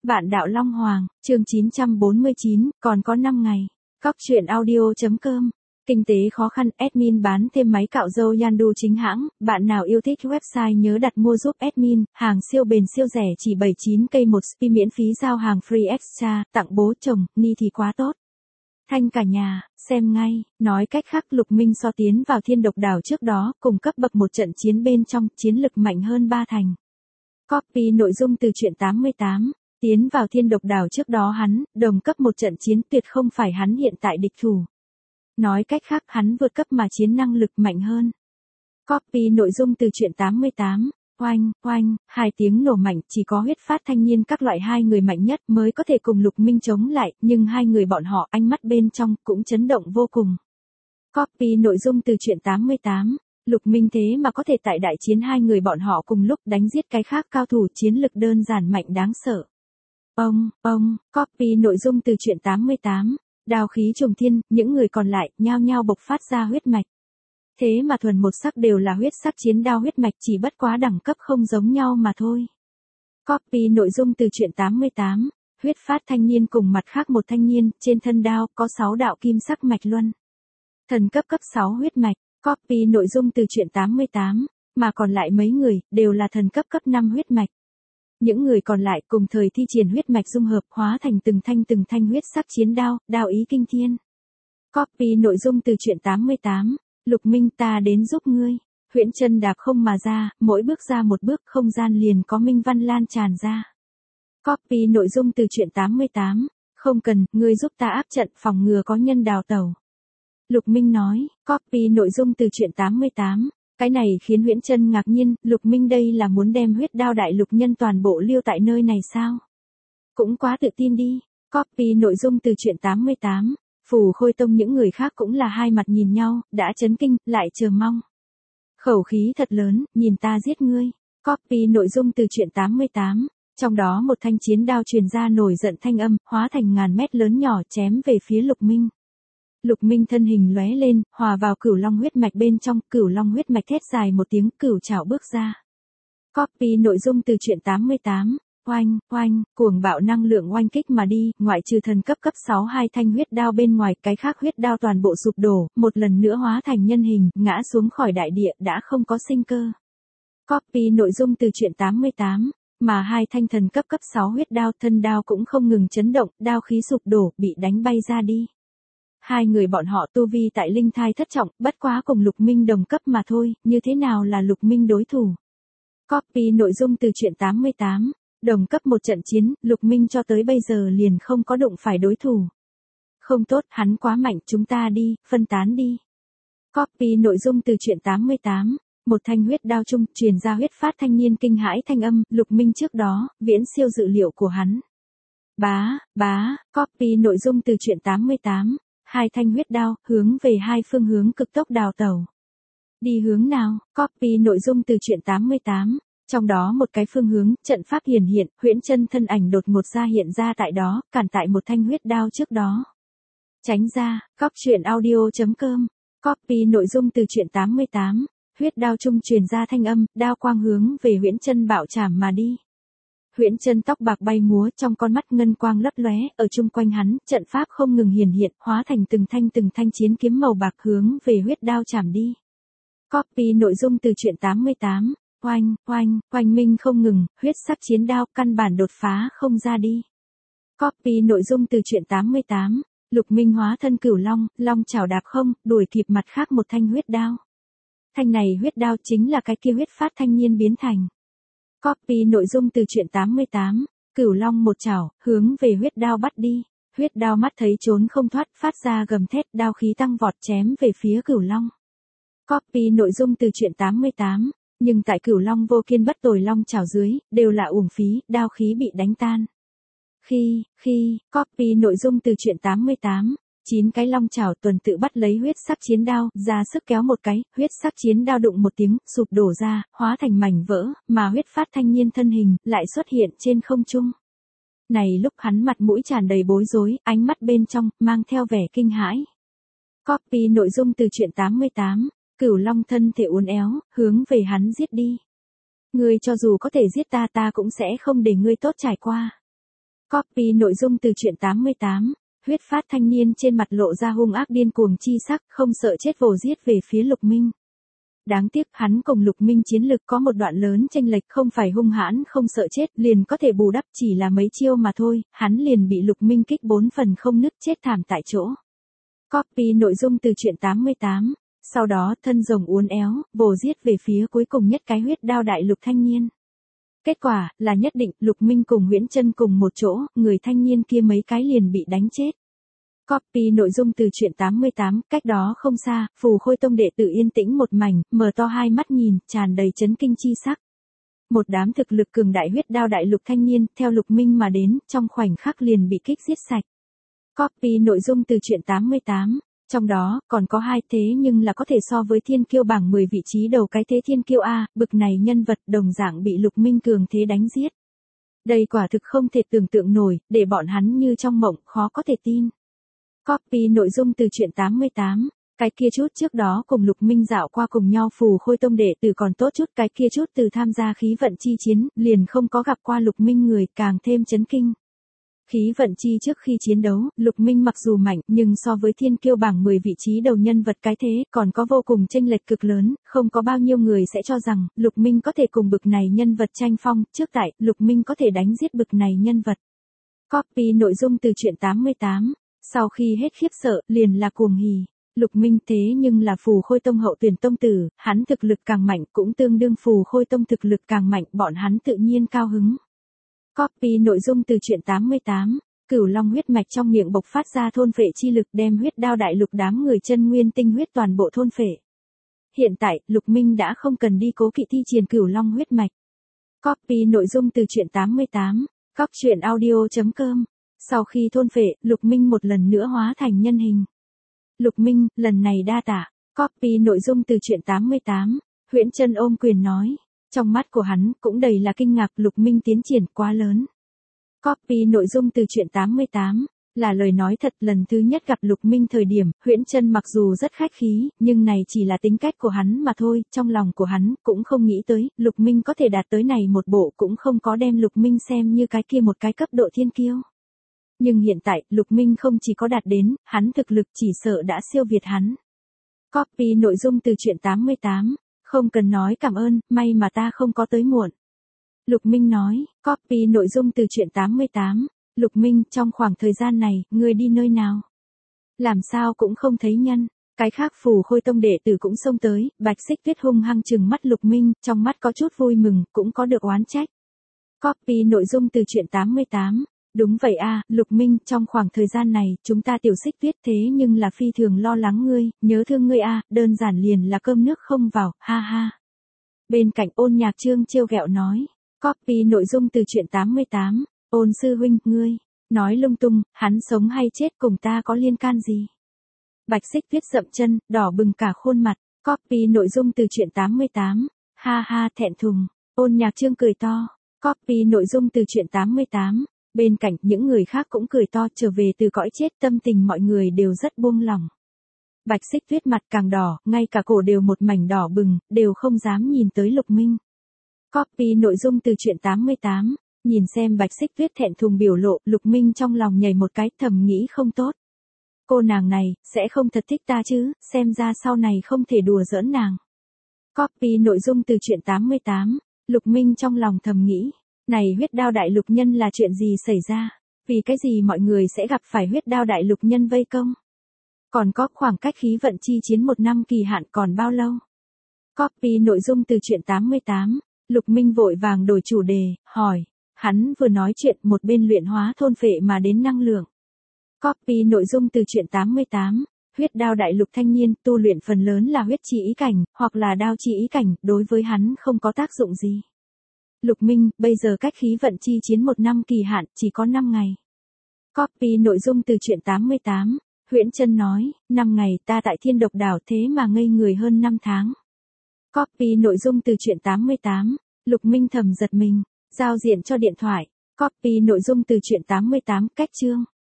Bạn đạo Long Hoàng, chương 949, còn có 5 ngày. Cóc truyện audio.com. Kinh tế khó khăn, admin bán thêm máy cạo râu Yandu chính hãng. Bạn nào yêu thích website nhớ đặt mua giúp admin. Hàng siêu bền siêu rẻ chỉ 79k một spi, miễn phí giao hàng free extra. Tặng bố chồng, ni thì quá tốt. Thanh cả nhà, xem ngay. Nói cách khác, Lục Minh so tiến vào Thiên Độc Đảo trước đó, cùng cấp bậc một trận chiến bên trong, chiến lực mạnh hơn 3 thành. Copy nội dung từ truyện 88. Tiến vào Thiên Độc Đảo trước đó hắn, đồng cấp một trận chiến tuyệt không phải hắn hiện tại địch thủ. Nói cách khác, hắn vượt cấp mà chiến năng lực mạnh hơn. Copy nội dung từ truyện 88. Oanh, oanh, hai tiếng nổ mạnh, chỉ có huyết phát thanh niên các loại hai người mạnh nhất mới có thể cùng Lục Minh chống lại, nhưng hai người bọn họ ánh mắt bên trong cũng chấn động vô cùng. Copy nội dung từ truyện 88. Lục Minh thế mà có thể tại đại chiến hai người bọn họ cùng lúc đánh giết cái khác cao thủ, chiến lực đơn giản mạnh đáng sợ. Copy nội dung từ truyện 88. Đao khí trùng thiên, những người còn lại nhao nhao bộc phát ra huyết mạch. Thế mà thuần một sắc đều là huyết sắc chiến đao huyết mạch, chỉ bất quá đẳng cấp không giống nhau mà thôi. Copy nội dung từ truyện 88. Huyết phát thanh niên cùng mặt khác một thanh niên, trên thân đao có 6 đạo kim sắc mạch luân. Thần cấp 6 huyết mạch. Copy nội dung từ truyện 88. Mà còn lại mấy người, đều là thần cấp 5 huyết mạch. Những người còn lại cùng thời thi triển huyết mạch dung hợp, hóa thành từng thanh huyết sắc chiến đao, đao ý kinh thiên. Copy nội dung từ truyện 88. Lục Minh, ta đến giúp ngươi. Huyễn chân đạp không mà ra, mỗi bước ra một bước không gian liền có minh văn lan tràn ra. Copy nội dung từ truyện 88. Không cần, ngươi giúp ta áp trận phòng ngừa có nhân đào tẩu. Lục Minh nói. Copy nội dung từ truyện 88. Cái này khiến Huyễn Chân ngạc nhiên, Lục Minh đây là muốn đem huyết đao đại lục nhân toàn bộ lưu tại nơi này sao? Cũng quá tự tin đi. Copy nội dung từ truyện 88. Phù Khôi Tông những người khác cũng là hai mặt nhìn nhau, đã chấn kinh, lại chờ mong. Khẩu khí thật lớn, nhìn ta giết ngươi. Copy nội dung từ truyện 88. Trong đó một thanh chiến đao truyền ra nổi giận thanh âm, hóa thành ngàn mét lớn nhỏ chém về phía Lục Minh. Lục Minh thân hình lóe lên, hòa vào cửu long huyết mạch bên trong, cửu long huyết mạch thét dài một tiếng, cửu trảo bước ra. Copy nội dung từ truyện 88. Oanh, oanh, cuồng bạo năng lượng oanh kích mà đi, ngoại trừ thần cấp 6 hai thanh huyết đao bên ngoài, cái khác huyết đao toàn bộ sụp đổ, một lần nữa hóa thành nhân hình, ngã xuống khỏi đại địa, đã không có sinh cơ. Copy nội dung từ truyện 88. Mà hai thanh thần cấp 6 huyết đao, thân đao cũng không ngừng chấn động, đao khí sụp đổ, bị đánh bay ra đi. Hai người bọn họ tu vi tại linh thai thất trọng, bất quá cùng Lục Minh đồng cấp mà thôi, như thế nào là Lục Minh đối thủ. Copy nội dung từ truyện 88. Đồng cấp một trận chiến, Lục Minh cho tới bây giờ liền không có đụng phải đối thủ. Không tốt, hắn quá mạnh, chúng ta đi, phân tán đi. Copy nội dung từ truyện 88. Một thanh huyết đao chung, truyền ra huyết phát thanh niên kinh hãi thanh âm, Lục Minh trước đó, viễn siêu dự liệu của hắn. Copy nội dung từ truyện 88. Hai thanh huyết đao, hướng về hai phương hướng cực tốc đào tẩu. Đi hướng nào? Copy nội dung từ truyện 88. Trong đó một cái phương hướng, trận pháp hiển hiện, Huyễn Chân thân ảnh đột ngột ra hiện ra tại đó, cản tại một thanh huyết đao trước đó. Tránh ra, Cóc truyện audio.com. Copy nội dung từ truyện 88. Huyết đao trung truyền ra thanh âm, đao quang hướng về Huyễn Chân bạo chảm mà đi. Huyễn Chân tóc bạc bay múa, trong con mắt ngân quang lấp lóe, ở chung quanh hắn, trận pháp không ngừng hiển hiện, hóa thành từng thanh chiến kiếm màu bạc hướng về huyết đao chảm đi. Copy nội dung từ truyện 88. Oanh minh không ngừng, huyết sắc chiến đao, căn bản đột phá không ra đi. Copy nội dung từ truyện 88. Lục Minh hóa thân cửu long, long chảo đạp không, đuổi kịp mặt khác một thanh huyết đao. Thanh này huyết đao chính là cái kia huyết phát thanh niên biến thành. Copy nội dung từ truyện 88. Cửu long một chảo, hướng về huyết đao bắt đi. Huyết đao mắt thấy trốn không thoát, phát ra gầm thét, đao khí tăng vọt chém về phía cửu long. Copy nội dung từ truyện 88. Nhưng tại cửu long vô kiên bất tồi long chảo dưới, đều là uổng phí, đao khí bị đánh tan. Copy nội dung từ truyện 88. 9 cái long chảo tuần tự bắt lấy huyết sắc chiến đao, ra sức kéo một cái, huyết sắc chiến đao đụng một tiếng, sụp đổ ra, hóa thành mảnh vỡ, mà huyết phát thanh niên thân hình, lại xuất hiện trên không trung. Này lúc hắn mặt mũi tràn đầy bối rối, ánh mắt bên trong, mang theo vẻ kinh hãi. Copy nội dung từ truyện 88. Cửu long thân thể uốn éo, hướng về hắn giết đi. Ngươi cho dù có thể giết ta, ta cũng sẽ không để ngươi tốt trải qua. Copy nội dung từ truyện 88. Huyết phát thanh niên trên mặt lộ ra hung ác điên cuồng chi sắc, không sợ chết vồ giết về phía Lục Minh. Đáng tiếc hắn cùng Lục Minh chiến lực có một đoạn lớn chênh lệch, không phải hung hãn không sợ chết liền có thể bù đắp, chỉ là mấy chiêu mà thôi, hắn liền bị Lục Minh kích 4 phần không nứt chết thảm tại chỗ. Copy nội dung từ truyện 88. Sau đó thân rồng uốn éo, vồ giết về phía cuối cùng nhất cái huyết đao đại lục thanh niên. Kết quả là nhất định Lục Minh cùng Huyễn Chân cùng một chỗ, người thanh niên kia mấy cái liền bị đánh chết. Copy nội dung từ truyện 88, cách đó không xa, Phù Khôi Tông đệ tử yên tĩnh một mảnh, mở to hai mắt nhìn, tràn đầy chấn kinh chi sắc. Một đám thực lực cường đại huyết đao đại lục thanh niên, theo Lục Minh mà đến, trong khoảnh khắc liền bị kích giết sạch. Copy nội dung từ truyện 88. Trong đó, còn có hai thế nhưng là có thể so với thiên kiêu bảng 10 vị trí đầu cái thế thiên kiêu A, bực này nhân vật đồng dạng bị Lục Minh cường thế đánh giết. Đây quả thực không thể tưởng tượng nổi, để bọn hắn như trong mộng, khó có thể tin. Copy nội dung từ truyện 88. Cái kia chút trước đó cùng Lục Minh dạo qua cùng nhau Phù Khôi Tông đệ tử còn tốt chút, cái kia chút từ tham gia khí vận chi chiến, liền không có gặp qua Lục Minh người, càng thêm chấn kinh. Khí vận chi trước khi chiến đấu, Lục Minh mặc dù mạnh, nhưng so với thiên kiêu bảng 10 vị trí đầu nhân vật cái thế, còn có vô cùng chênh lệch cực lớn, không có bao nhiêu người sẽ cho rằng, Lục Minh có thể cùng bực này nhân vật tranh phong, trước tại, Lục Minh có thể đánh giết bực này nhân vật. Copy nội dung từ truyện 88. Sau khi hết khiếp sợ, liền là cuồng hỉ. Lục Minh thế nhưng là Phù Khôi Tông hậu tuyển tông tử, hắn thực lực càng mạnh cũng tương đương Phù Khôi Tông thực lực càng mạnh, bọn hắn tự nhiên cao hứng. Copy nội dung từ truyện 88. Cửu Long huyết mạch trong miệng bộc phát ra thôn phệ chi lực, đem huyết đao đại lục đám người chân nguyên tinh huyết toàn bộ thôn phệ. Hiện tại, Lục Minh đã không cần đi cố kỵ thi triển Cửu Long huyết mạch. Copy nội dung từ truyện 88. Cóc truyện audio.com. Sau khi thôn phệ, Lục Minh một lần nữa hóa thành nhân hình. Lục Minh, lần này đa tạ. Copy nội dung từ truyện 88. Huyễn Chân ôm quyền nói. Trong mắt của hắn cũng đầy là kinh ngạc, Lục Minh tiến triển quá lớn. Copy nội dung từ truyện 88. Là lời nói thật, lần thứ nhất gặp Lục Minh thời điểm, Huyễn Chân mặc dù rất khách khí, nhưng này chỉ là tính cách của hắn mà thôi, trong lòng của hắn cũng không nghĩ tới, Lục Minh có thể đạt tới này một bộ, cũng không có đem Lục Minh xem như cái kia một cái cấp độ thiên kiêu. Nhưng hiện tại, Lục Minh không chỉ có đạt đến, hắn thực lực chỉ sợ đã siêu việt hắn. Copy nội dung từ truyện 88. Không cần nói cảm ơn, may mà ta không có tới muộn. Lục Minh nói. Copy nội dung từ truyện 88. Lục Minh, trong khoảng thời gian này, ngươi đi nơi nào? Làm sao cũng không thấy nhân. Cái khác Phù Khôi Tông đệ tử cũng xông tới, Bạch Xích Tuyết hung hăng trừng mắt Lục Minh, trong mắt có chút vui mừng, cũng có được oán trách. Copy nội dung từ truyện 88. Đúng vậy a, Lục Minh, trong khoảng thời gian này, chúng ta Tiểu Xích Tuyết thế nhưng là phi thường lo lắng ngươi, nhớ thương ngươi a, đơn giản liền là cơm nước không vào, ha ha. Bên cạnh Ôn Nhạc Trương trêu ghẹo nói. Copy nội dung từ truyện 88. Ôn sư huynh, ngươi, nói lung tung, hắn sống hay chết cùng ta có liên can gì? Bạch Xích Tuyết dậm chân, đỏ bừng cả khuôn mặt. Copy nội dung từ truyện 88. Ha ha, thẹn thùng. Ôn Nhạc Trương cười to. Copy nội dung từ truyện 88. Bên cạnh, những người khác cũng cười to, trở về từ cõi chết, tâm tình mọi người đều rất buông lỏng. Bạch Xích Tuyết mặt càng đỏ, ngay cả cổ đều một mảnh đỏ bừng, đều không dám nhìn tới Lục Minh. Copy nội dung từ truyện 88. Nhìn xem Bạch Xích Tuyết thẹn thùng biểu lộ, Lục Minh trong lòng nhảy một cái, thầm nghĩ không tốt. Cô nàng này, sẽ không thật thích ta chứ, xem ra sau này không thể đùa giỡn nàng. Copy nội dung từ truyện 88. Lục Minh trong lòng thầm nghĩ. Này huyết đao đại lục nhân là chuyện gì xảy ra? Vì cái gì mọi người sẽ gặp phải huyết đao đại lục nhân vây công? Còn có khoảng cách khí vận chi chiến 1 năm kỳ hạn còn bao lâu? Copy nội dung từ truyện 88. Lục Minh vội vàng đổi chủ đề, hỏi. Hắn vừa nói chuyện một bên luyện hóa thôn phệ mà đến năng lượng. Copy nội dung từ truyện 88. Huyết đao đại lục thanh niên tu luyện phần lớn là huyết chi ý cảnh, hoặc là đao chi ý cảnh, đối với hắn không có tác dụng gì. Lục Minh, bây giờ cách khí vận chi chiến 1 năm kỳ hạn, chỉ có 5 ngày. Copy nội dung từ truyện 88. Huyễn Chân nói, 5 ngày ta tại Thiên Độc Đảo thế mà ngây người hơn 5 tháng. Copy nội dung từ truyện 88. Lục Minh thầm giật mình, giao diện cho điện thoại. Copy nội dung từ truyện 88, cách chương.